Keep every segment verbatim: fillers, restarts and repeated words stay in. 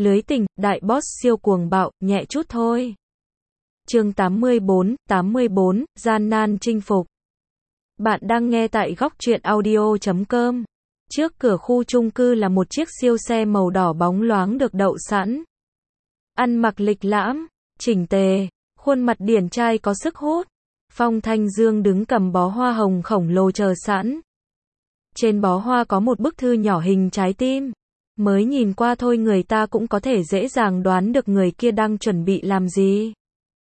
Lưới tình, đại boss siêu cuồng bạo, nhẹ chút thôi. Chương tám mươi bốn, tám mươi bốn, gian nan chinh phục. Bạn đang nghe tại góc truyện audio chấm com. Trước cửa khu chung cư là một chiếc siêu xe màu đỏ bóng loáng được đậu sẵn. Ăn mặc lịch lãm, chỉnh tề, khuôn mặt điển trai có sức hút. Phong Thanh Dương đứng cầm bó hoa hồng khổng lồ chờ sẵn. Trên bó hoa có một bức thư nhỏ hình trái tim. Mới nhìn qua thôi người ta cũng có thể dễ dàng đoán được người kia đang chuẩn bị làm gì.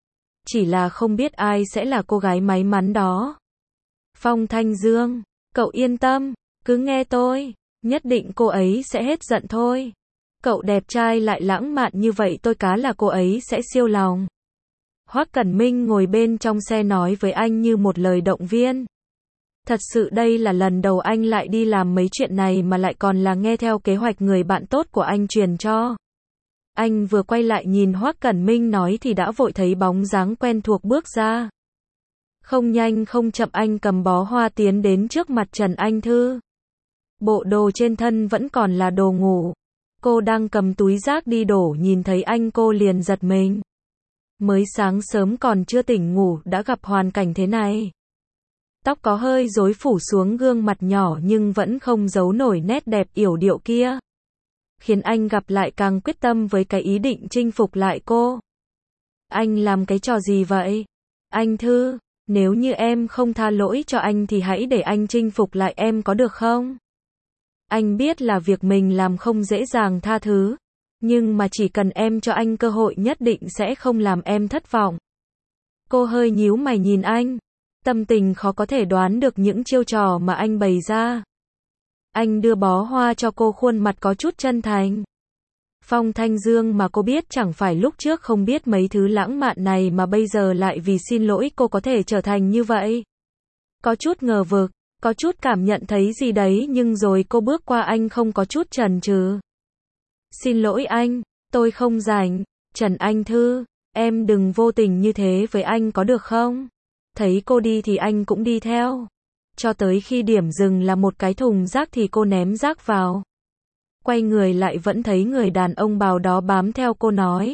Chỉ là không biết ai sẽ là cô gái may mắn đó. Phong Thanh Dương, cậu yên tâm, cứ nghe tôi, nhất định cô ấy sẽ hết giận thôi. Cậu đẹp trai lại lãng mạn như vậy tôi cá là cô ấy sẽ siêu lòng. Hoắc Cẩn Minh ngồi bên trong xe nói với anh như một lời động viên. Thật sự đây là lần đầu anh lại đi làm mấy chuyện này mà lại còn là nghe theo kế hoạch người bạn tốt của anh truyền cho. Anh vừa quay lại nhìn Hoắc Cẩn Minh nói thì đã vội thấy bóng dáng quen thuộc bước ra. Không nhanh không chậm anh cầm bó hoa tiến đến trước mặt Trần Anh Thư. Bộ đồ trên thân vẫn còn là đồ ngủ. Cô đang cầm túi rác đi đổ nhìn thấy anh cô liền giật mình. Mới sáng sớm còn chưa tỉnh ngủ đã gặp hoàn cảnh thế này. Tóc có hơi rối phủ xuống gương mặt nhỏ nhưng vẫn không giấu nổi nét đẹp yểu điệu kia. Khiến anh gặp lại càng quyết tâm với cái ý định chinh phục lại cô. Anh làm cái trò gì vậy? Anh Thư, nếu như em không tha lỗi cho anh thì hãy để anh chinh phục lại em có được không? Anh biết là việc mình làm không dễ dàng tha thứ. Nhưng mà chỉ cần em cho anh cơ hội nhất định sẽ không làm em thất vọng. Cô hơi nhíu mày nhìn anh. Tâm tình khó có thể đoán được những chiêu trò mà anh bày ra. Anh đưa bó hoa cho cô khuôn mặt có chút chân thành. Phong Thanh Dương mà cô biết chẳng phải lúc trước không biết mấy thứ lãng mạn này mà bây giờ lại vì xin lỗi cô có thể trở thành như vậy. Có chút ngờ vực, có chút cảm nhận thấy gì đấy nhưng rồi cô bước qua anh không có chút chần chừ. Xin lỗi anh, tôi không rảnh. Trần Anh Thư, em đừng vô tình như thế với anh có được không? Thấy cô đi thì anh cũng đi theo. Cho tới khi điểm dừng là một cái thùng rác thì cô ném rác vào. Quay người lại vẫn thấy người đàn ông bào đó bám theo cô nói.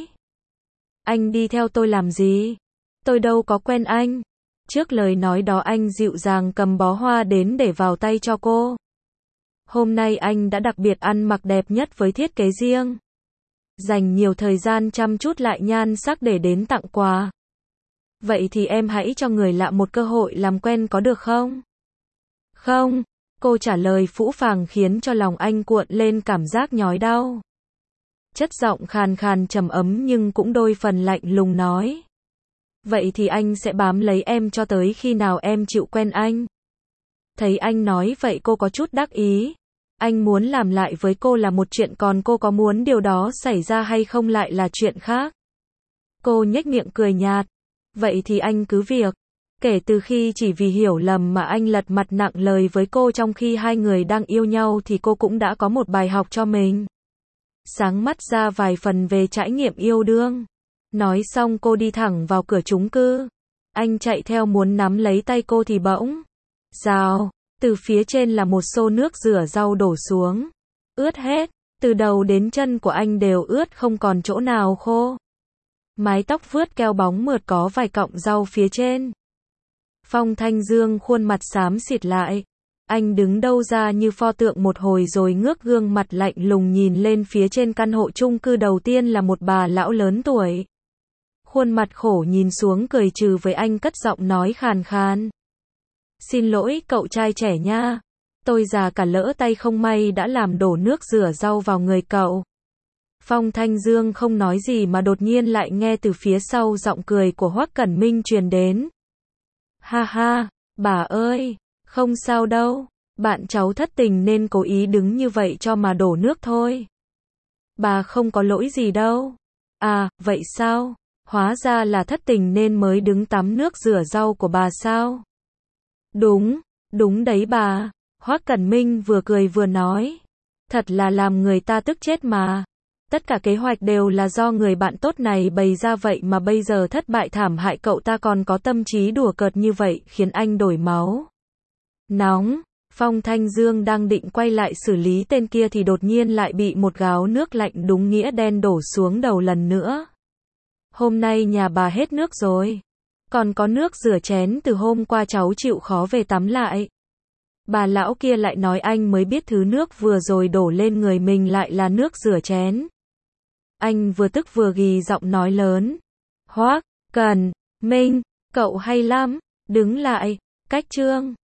Anh đi theo tôi làm gì? Tôi đâu có quen anh. Trước lời nói đó anh dịu dàng cầm bó hoa đến để vào tay cho cô. Hôm nay anh đã đặc biệt ăn mặc đẹp nhất với thiết kế riêng. Dành nhiều thời gian chăm chút lại nhan sắc để đến tặng quà. Vậy thì em hãy cho người lạ một cơ hội làm quen có được không? Không, cô trả lời phũ phàng khiến cho lòng anh cuộn lên cảm giác nhói đau. Chất giọng khàn khàn trầm ấm nhưng cũng đôi phần lạnh lùng nói. Vậy thì anh sẽ bám lấy em cho tới khi nào em chịu quen anh. Thấy anh nói vậy cô có chút đắc ý. Anh muốn làm lại với cô là một chuyện còn cô có muốn điều đó xảy ra hay không lại là chuyện khác. Cô nhếch miệng cười nhạt. Vậy thì anh cứ việc. Kể từ khi chỉ vì hiểu lầm mà anh lật mặt nặng lời với cô trong khi hai người đang yêu nhau thì cô cũng đã có một bài học cho mình. Sáng mắt ra vài phần về trải nghiệm yêu đương. Nói xong cô đi thẳng vào cửa chung cư. Anh chạy theo muốn nắm lấy tay cô thì bỗng. Rào, từ phía trên là một xô nước rửa rau đổ xuống. Ướt hết, từ đầu đến chân của anh đều ướt không còn chỗ nào khô. Mái tóc vướt keo bóng mượt có vài cọng rau phía trên. Phong Thanh Dương khuôn mặt xám xịt lại. Anh đứng đâu ra như pho tượng một hồi rồi ngước gương mặt lạnh lùng nhìn lên phía trên căn hộ chung cư đầu tiên là một bà lão lớn tuổi. Khuôn mặt khổ nhìn xuống cười trừ với anh cất giọng nói khàn khàn. Xin lỗi cậu trai trẻ nha. Tôi già cả lỡ tay không may đã làm đổ nước rửa rau vào người cậu. Phong Thanh Dương không nói gì mà đột nhiên lại nghe từ phía sau giọng cười của Hoắc Cẩn Minh truyền đến. Ha ha, bà ơi, không sao đâu, bạn cháu thất tình nên cố ý đứng như vậy cho mà đổ nước thôi. Bà không có lỗi gì đâu. À, vậy sao? Hóa ra là thất tình nên mới đứng tắm nước rửa rau của bà sao? Đúng, đúng đấy bà. Hoắc Cẩn Minh vừa cười vừa nói. Thật là làm người ta tức chết mà. Tất cả kế hoạch đều là do người bạn tốt này bày ra vậy mà bây giờ thất bại thảm hại cậu ta còn có tâm trí đùa cợt như vậy khiến anh đổi máu. Nóng, Phong Thanh Dương đang định quay lại xử lý tên kia thì đột nhiên lại bị một gáo nước lạnh đúng nghĩa đen đổ xuống đầu lần nữa. Hôm nay nhà bà hết nước rồi. Còn có nước rửa chén từ hôm qua cháu chịu khó về tắm lại. Bà lão kia lại nói anh mới biết thứ nước vừa rồi đổ lên người mình lại là nước rửa chén. Anh vừa tức vừa gì giọng nói lớn. Hoác, Cần, Minh, cậu hay lắm, đứng lại, cách trương.